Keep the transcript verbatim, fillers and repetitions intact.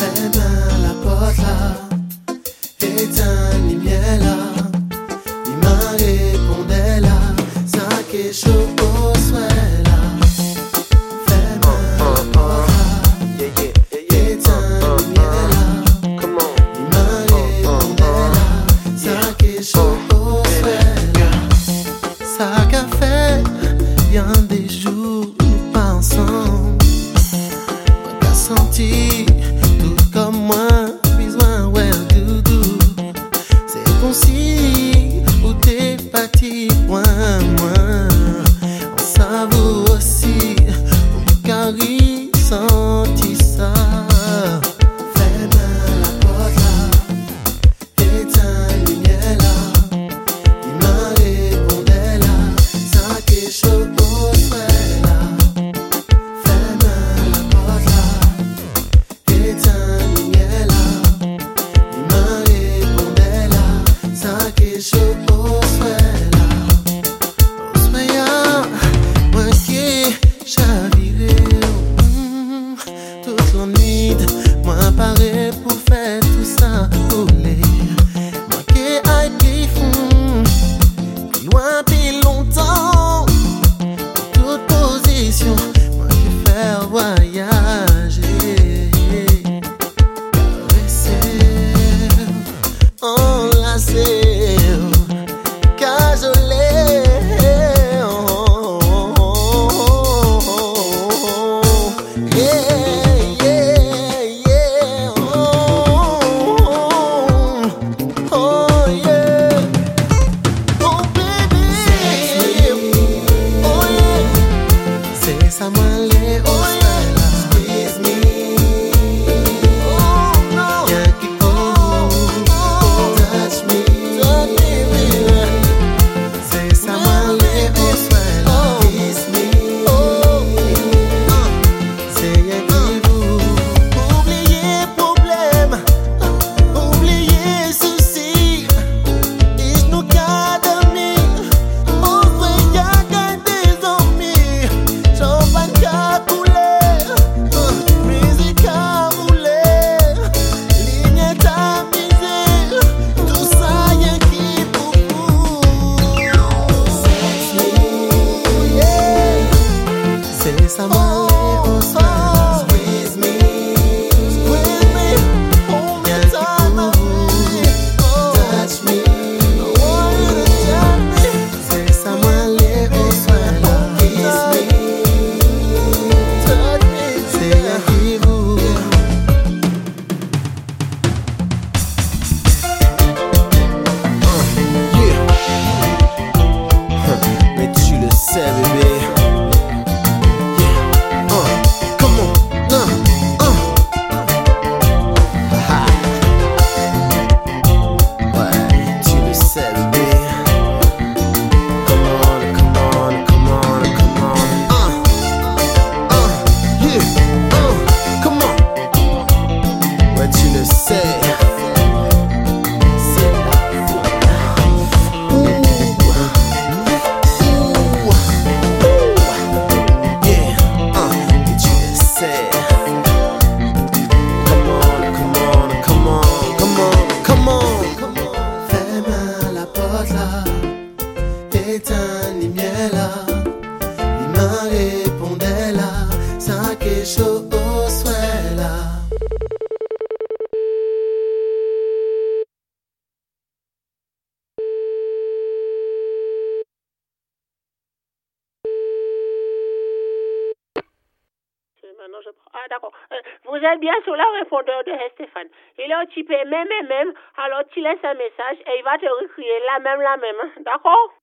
Ferme la porte là, éteins les miels là. Il m'a répondu là, ça qui est chaud au souhait là. Ferme la porte là, éteins les miels là. Il m'a répondu là, ça qui est chaud au souhait là. Ça qu'a fait bien des jours nous pas ensemble. Moi t'as senti tout comme moi, besoin ouais doudou. C'est comme si où t'es parti loin moi. On savoure aussi au carré senti ça. Ferme la porte là, éteins les lumières là. Il m'a répondu là, ça qui est chaud au souhait là. Ferme la porte là, éteins les lumières là. Il m'a répondu là, ça qui est chaud au souhait là. Au souhait là, moi qui chaviré mm, toute la nuit. Moi paré pour faire tout ça pour les. Moi qui aille plus fond, plus loin, plus longtemps. Toute position, moi qui faire voyager. Caresser, enlacer, cajoler. Oh, oh, oh, oh, oh. Yeah, yeah, yeah. Oh, oh, oh, oh, yeah. Oh baby, oh yeah. C'est ça m'allait au style là. Squeeze me, oh no. Y'a qui coule, touch me, touch me baby. C'est ça m'allait au style là. Kiss me, oh, c'est y'a qui vous. Oubliez problème, oubliez soucis. Ich nous garde amis, on se y'a des amis. Champagne qu'a coulé, musique a roulé, ligne est amusée, tout ça y'a qui pour vous. Sex me, yeah. C'est ça m'allait au soir. Squeeze me, squeeze me, hold me tight, my baby. Touch me, I want you to touch me. C'est ça m'allait au soir là. Kiss me, touch me, c'est y'a qui vous. Mais tu le sais bébé. Yeah, uh, come on, uh, uh. Haha. Ouais, tu le sais bébé. Come on, come on, come on, come on. Uh, uh, yeah, uh, come on. Ouais, tu le sais. C'est la folie. Ouh. Yeah, uh, et tu le sais. Come on, come on, come on, come on, come on. Ferme la porte là, éteins les lumières là. Il m'a répondu là, ça qui est chaud au souhait là. Maintenant, je prends. Ah, d'accord. Euh, vous êtes bien sur le répondeur de Stéphane. Il est occupé même et même. Alors, tu laisses un message et il va te recrier la même, la même. Hein. D'accord?